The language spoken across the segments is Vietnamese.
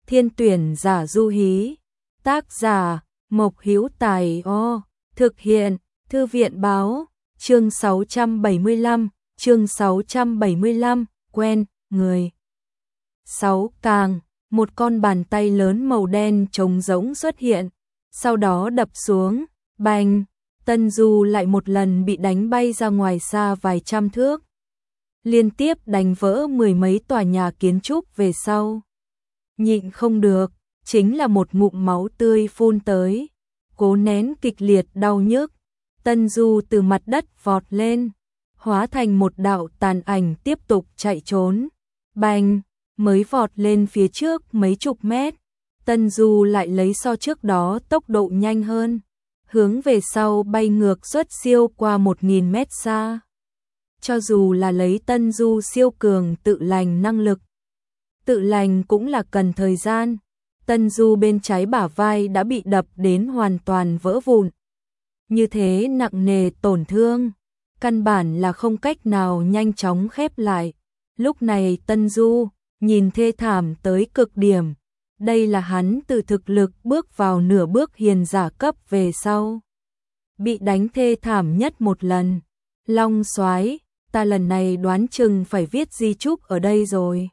Thiên tuyển giả Du Hí. Tác giả Mộc Hữu Tài. Thực hiện Thư viện báo. Chương 675, quen người. 6 càng, một con bàn tay lớn màu đen trống rỗng xuất hiện, sau đó đập xuống, bành, Tân Du lại một lần bị đánh bay ra ngoài xa vài trăm thước. Liên tiếp đánh vỡ mười mấy tòa nhà kiến trúc về sau. Nhịn không được, chính là một ngụm máu tươi phun tới, cố nén kịch liệt đau nhức. Tân Du từ mặt đất vọt lên, hóa thành một đạo tàn ảnh tiếp tục chạy trốn. Bành, mới vọt lên phía trước mấy chục mét, Tân Du lại lấy so trước đó tốc độ nhanh hơn, hướng về sau bay ngược xuất siêu qua 1000 mét xa. Cho dù là lấy Tân Du siêu cường tự lành năng lực, tự lành cũng là cần thời gian. Tân Du bên trái bả vai đã bị đập đến hoàn toàn vỡ vụn. Như thế nặng nề tổn thương, căn bản là không cách nào nhanh chóng khép lại. Lúc này Tân Du nhìn thê thảm tới cực điểm. Đây là hắn từ thực lực bước vào nửa bước hiền giả cấp về sau. Bị đánh thê thảm nhất một lần. Long soái, ta lần này đoán chừng phải viết di chúc ở đây rồi.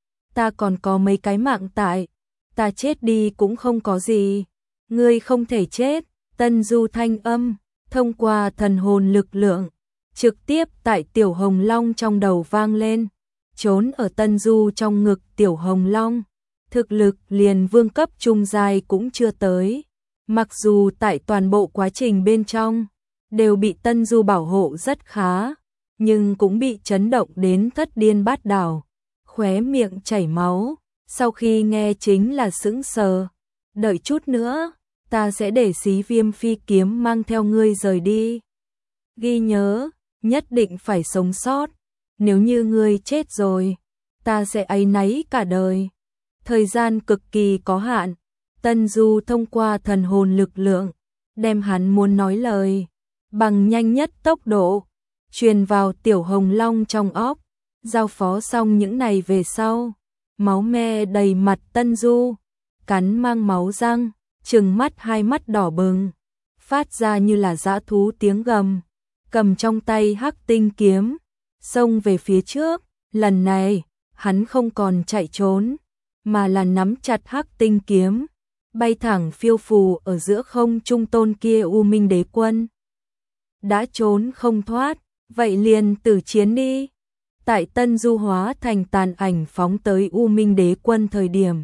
Ta còn có mấy cái mạng tại, ta chết đi cũng không có gì. Ngươi không thể chết. Tân Du thanh âm, thông qua thần hồn lực lượng, trực tiếp tại Tiểu Hồng Long trong đầu vang lên. Trốn ở Tân Du trong ngực Tiểu Hồng Long, thực lực liền vương cấp trung giai cũng chưa tới. Mặc dù tại toàn bộ quá trình bên trong, đều bị Tân Du bảo hộ rất khá, nhưng cũng bị chấn động đến thất điên bát đảo, khóe miệng chảy máu, sau khi nghe chính là sững sờ. Đợi chút nữa, ta sẽ để Xí Viêm phi kiếm mang theo ngươi rời đi. Ghi nhớ, nhất định phải sống sót, nếu như ngươi chết rồi, ta sẽ áy náy cả đời. Thời gian cực kỳ có hạn, Tân Du thông qua thần hồn lực lượng, đem hắn muốn nói lời, bằng nhanh nhất tốc độ, truyền vào Tiểu Hồng Long trong óc. Giao phó xong những này về sau, máu me đầy mặt Tân Du, cắn mang máu răng, trừng mắt hai mắt đỏ bừng, phát ra như là dã thú tiếng gầm, cầm trong tay hắc tinh kiếm, xông về phía trước. Lần này, hắn không còn chạy trốn, mà là nắm chặt hắc tinh kiếm, bay thẳng phiêu phù ở giữa không trung. Tôn kia U Minh Đế Quân đã trốn không thoát, vậy liền tử chiến đi. Tại Tân Du hóa thành tàn ảnh phóng tới U Minh Đế Quân thời điểm,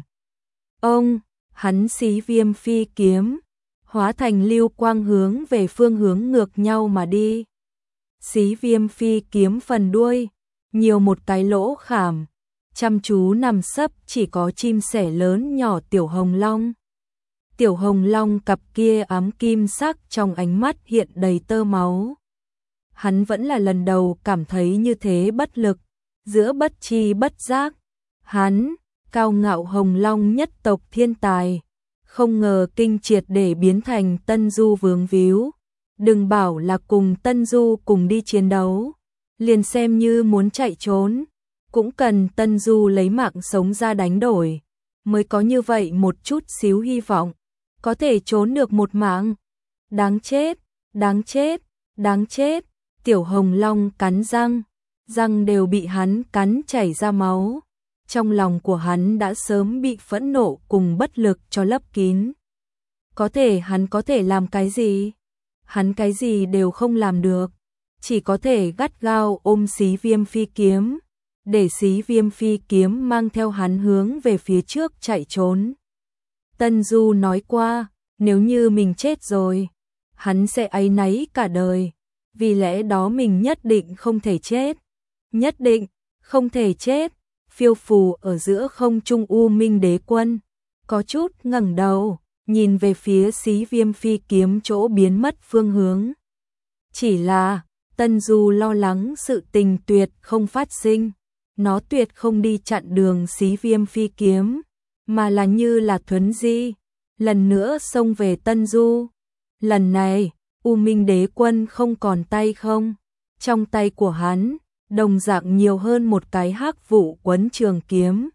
hắn Xí Viêm phi kiếm, hóa thành lưu quang hướng về phương hướng ngược nhau mà đi. Xí Viêm phi kiếm phần đuôi, nhiều một cái lỗ khảm, chăm chú nằm sấp chỉ có chim sẻ lớn nhỏ Tiểu Hồng Long. Tiểu Hồng Long cặp kia ám kim sắc trong ánh mắt hiện đầy tơ máu. Hắn vẫn là lần đầu cảm thấy như thế bất lực, giữa bất tri bất giác. Hắn, cao ngạo Hồng Long nhất tộc thiên tài, không ngờ kinh triệt để biến thành Tân Du vướng víu. Đừng bảo là cùng Tân Du cùng đi chiến đấu, liền xem như muốn chạy trốn, cũng cần Tân Du lấy mạng sống ra đánh đổi, mới có như vậy một chút xíu hy vọng, có thể trốn được một mạng. Đáng chết, đáng chết, đáng chết. Tiểu Hồng Long cắn răng, răng đều bị hắn cắn chảy ra máu. Trong lòng của hắn đã sớm bị phẫn nộ cùng bất lực cho lấp kín. Có thể hắn có thể làm cái gì? Hắn cái gì đều không làm được, chỉ có thể gắt gao ôm Xí Viêm phi kiếm, để Xí Viêm phi kiếm mang theo hắn hướng về phía trước chạy trốn. Tân Du nói qua, nếu như mình chết rồi, hắn sẽ áy náy cả đời, vì lẽ đó mình nhất định không thể chết, nhất định không thể chết. Phiêu phù ở giữa không trung U Minh Đế Quân có chút ngẩng đầu, nhìn về phía Xí Viêm phi kiếm chỗ biến mất phương hướng. Chỉ là Tân Du lo lắng sự tình tuyệt không phát sinh, nó tuyệt không đi chặn đường Xí Viêm phi kiếm, mà là như là thuấn di, lần nữa xông về Tân Du. Lần này, U Minh Đế Quân không còn tay không, trong tay của hắn đồng dạng nhiều hơn một cái hắc vụ quấn trường kiếm,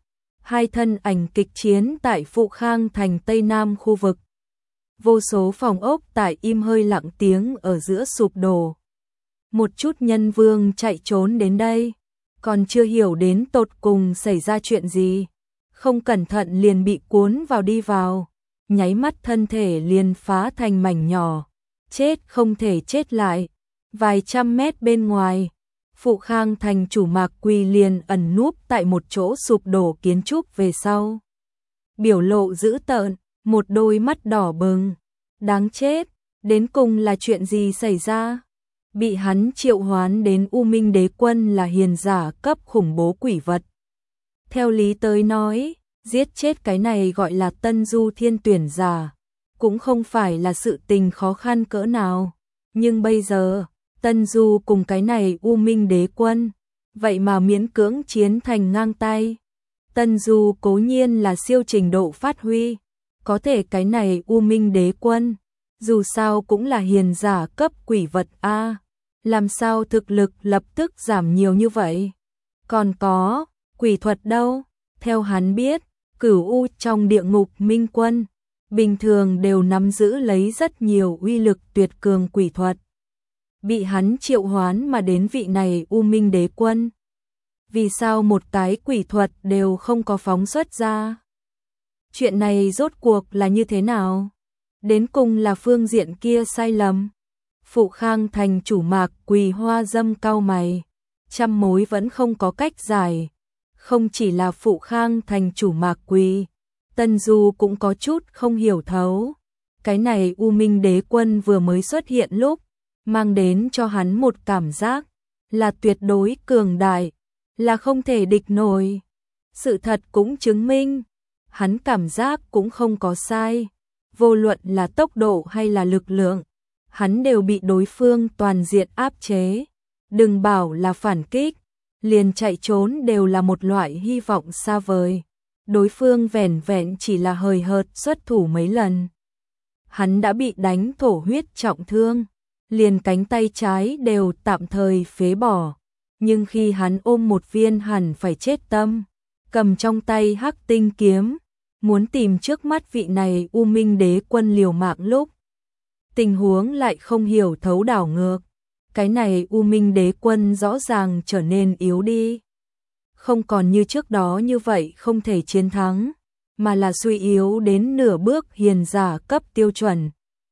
hai thân ảnh kịch chiến tại Phụ Khang thành Tây Nam khu vực. Vô số phòng ốc tại im hơi lặng tiếng ở giữa sụp đổ. Một chút nhân vương chạy trốn đến đây, còn chưa hiểu đến tột cùng xảy ra chuyện gì. Không cẩn thận liền bị cuốn vào đi vào, nháy mắt thân thể liền phá thành mảnh nhỏ, chết không thể chết lại. Vài trăm mét bên ngoài, Phụ Khang thành chủ Mạc Quỳ liền ẩn núp tại một chỗ sụp đổ kiến trúc về sau. Biểu lộ dữ tợn, một đôi mắt đỏ bừng. Đáng chết, đến cùng là chuyện gì xảy ra? Bị hắn triệu hoán đến U Minh Đế Quân là hiền giả cấp khủng bố quỷ vật. Theo lý tới nói, giết chết cái này gọi là Tân Du Thiên Tuyển giả, cũng không phải là sự tình khó khăn cỡ nào. Nhưng bây giờ, Tân Du cùng cái này U Minh Đế Quân, vậy mà miễn cưỡng chiến thành ngang tay. Tân Du cố nhiên là siêu trình độ phát huy, có thể cái này U Minh Đế Quân, dù sao cũng là hiền giả cấp quỷ vật a, làm sao thực lực lập tức giảm nhiều như vậy? Còn có, quỷ thuật đâu? Theo hắn biết, Cửu U trong địa ngục minh quân, bình thường đều nắm giữ lấy rất nhiều uy lực tuyệt cường quỷ thuật. Bị hắn triệu hoán mà đến vị này U Minh Đế Quân. Vì sao một cái quỷ thuật đều không có phóng xuất ra? Chuyện này rốt cuộc là như thế nào? Đến cùng là phương diện kia sai lầm. Phụ Khang thành chủ Mạc Quỳ hoa dâm cau mày, trăm mối vẫn không có cách giải. Không chỉ là Phụ Khang thành chủ Mạc Quỳ, Tân Du cũng có chút không hiểu thấu. Cái này U Minh Đế Quân vừa mới xuất hiện lúc, mang đến cho hắn một cảm giác là tuyệt đối cường đại, là không thể địch nổi. Sự thật cũng chứng minh, hắn cảm giác cũng không có sai. Vô luận là tốc độ hay là lực lượng, hắn đều bị đối phương toàn diện áp chế. Đừng bảo là phản kích, liền chạy trốn đều là một loại hy vọng xa vời. Đối phương vẻn vẹn chỉ là hời hợt xuất thủ mấy lần, hắn đã bị đánh thổ huyết trọng thương, liền cánh tay trái đều tạm thời phế bỏ. Nhưng khi hắn ôm một viên hẳn phải chết tâm, cầm trong tay Hắc Tinh kiếm, muốn tìm trước mắt vị này U Minh Đế Quân liều mạng lúc, tình huống lại không hiểu thấu đảo ngược. Cái này U Minh Đế Quân rõ ràng trở nên yếu đi, không còn như trước đó như vậy không thể chiến thắng, mà là suy yếu đến nửa bước hiền giả cấp tiêu chuẩn.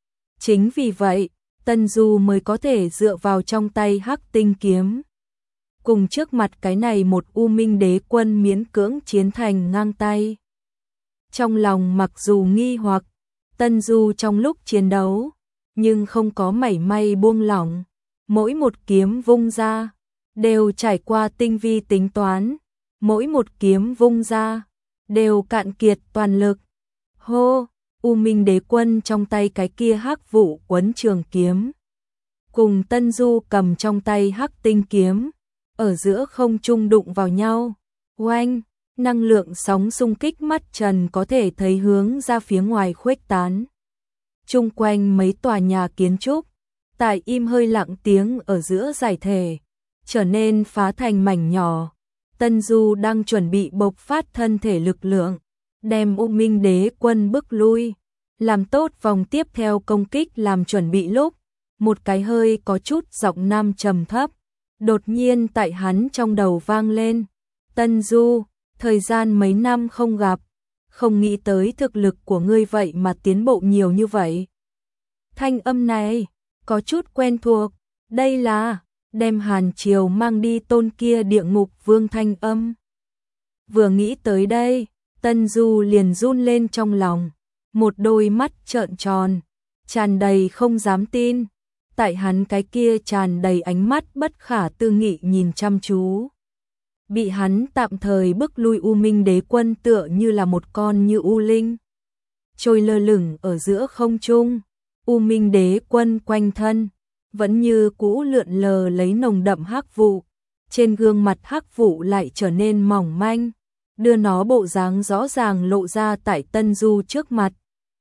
Chính vì vậy, Tân Du mới có thể dựa vào trong tay Hắc Tinh kiếm, cùng trước mặt cái này một U Minh Đế Quân miễn cưỡng chiến thành ngang tay. Trong lòng mặc dù nghi hoặc, Tân Du trong lúc chiến đấu, nhưng không có mảy may buông lỏng. Mỗi một kiếm vung ra, đều trải qua tinh vi tính toán. Mỗi một kiếm vung ra, đều cạn kiệt toàn lực. Hô, U Minh Đế Quân trong tay cái kia hắc vụ quấn trường kiếm, cùng Tân Du cầm trong tay Hắc Tinh kiếm, ở giữa không trung đụng vào nhau. Oanh! Năng lượng sóng xung kích mắt trần có thể thấy hướng ra phía ngoài khuếch tán. Chung quanh mấy tòa nhà kiến trúc, tại im hơi lặng tiếng ở giữa giải thể, trở nên phá thành mảnh nhỏ. Tân Du đang chuẩn bị bộc phát thân thể lực lượng, đem U Minh Đế Quân bức lui, làm tốt vòng tiếp theo công kích làm chuẩn bị lúc, một cái hơi có chút giọng nam trầm thấp, đột nhiên tại hắn trong đầu vang lên. Tân Du, thời gian mấy năm không gặp, không nghĩ tới thực lực của ngươi vậy mà tiến bộ nhiều như vậy. Thanh âm này, có chút quen thuộc, đây là đem Hàn Triều mang đi tôn kia địa ngục vương thanh âm. Vừa nghĩ tới đây, Tân Du liền run lên trong lòng, một đôi mắt trợn tròn, tràn đầy không dám tin, tại hắn cái kia tràn đầy ánh mắt bất khả tư nghị nhìn chăm chú. Bị hắn tạm thời bức lui U Minh Đế Quân tựa như là một con như u linh, trôi lơ lửng ở giữa không trung. U Minh Đế Quân quanh thân vẫn như cũ lượn lờ lấy nồng đậm hắc vụ, trên gương mặt hắc vụ lại trở nên mỏng manh, đưa nó bộ dáng rõ ràng lộ ra tại Tân Du trước mặt.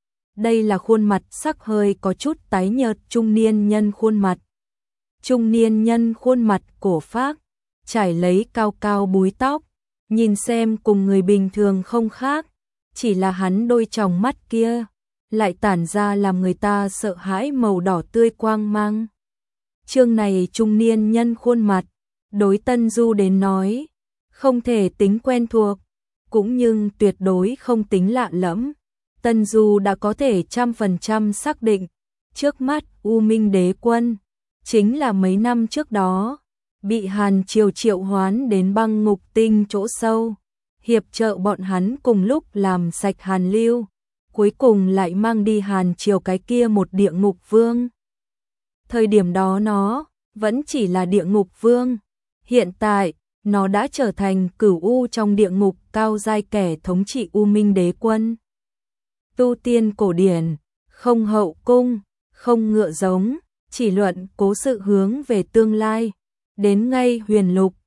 Đây là khuôn mặt sắc hơi có chút tái nhợt trung niên nhân khuôn mặt. Trung niên nhân khuôn mặt cổ phác, trải lấy cao cao búi tóc, nhìn xem cùng người bình thường không khác, chỉ là hắn đôi tròng mắt kia lại tản ra làm người ta sợ hãi màu đỏ tươi quang mang. Chương này trung niên nhân khuôn mặt, đối Tân Du đến nói, không thể tính quen thuộc, cũng nhưng tuyệt đối không tính lạ lẫm. Tân Du đã có thể 100% xác định, trước mắt U Minh Đế Quân chính là mấy năm trước đó bị Hàn Triều triệu hoán đến Băng Ngục Tinh chỗ sâu, hiệp trợ bọn hắn cùng lúc làm sạch Hàn Lưu, cuối cùng lại mang đi Hàn Triều cái kia một địa ngục vương. Thời điểm đó nó vẫn chỉ là địa ngục vương, hiện tại nó đã trở thành cửu u trong địa ngục cao giai kẻ thống trị U Minh Đế Quân. Tu tiên cổ điển, không hậu cung, không ngựa giống, chỉ luận cố sự hướng về tương lai, đến ngay huyền lục,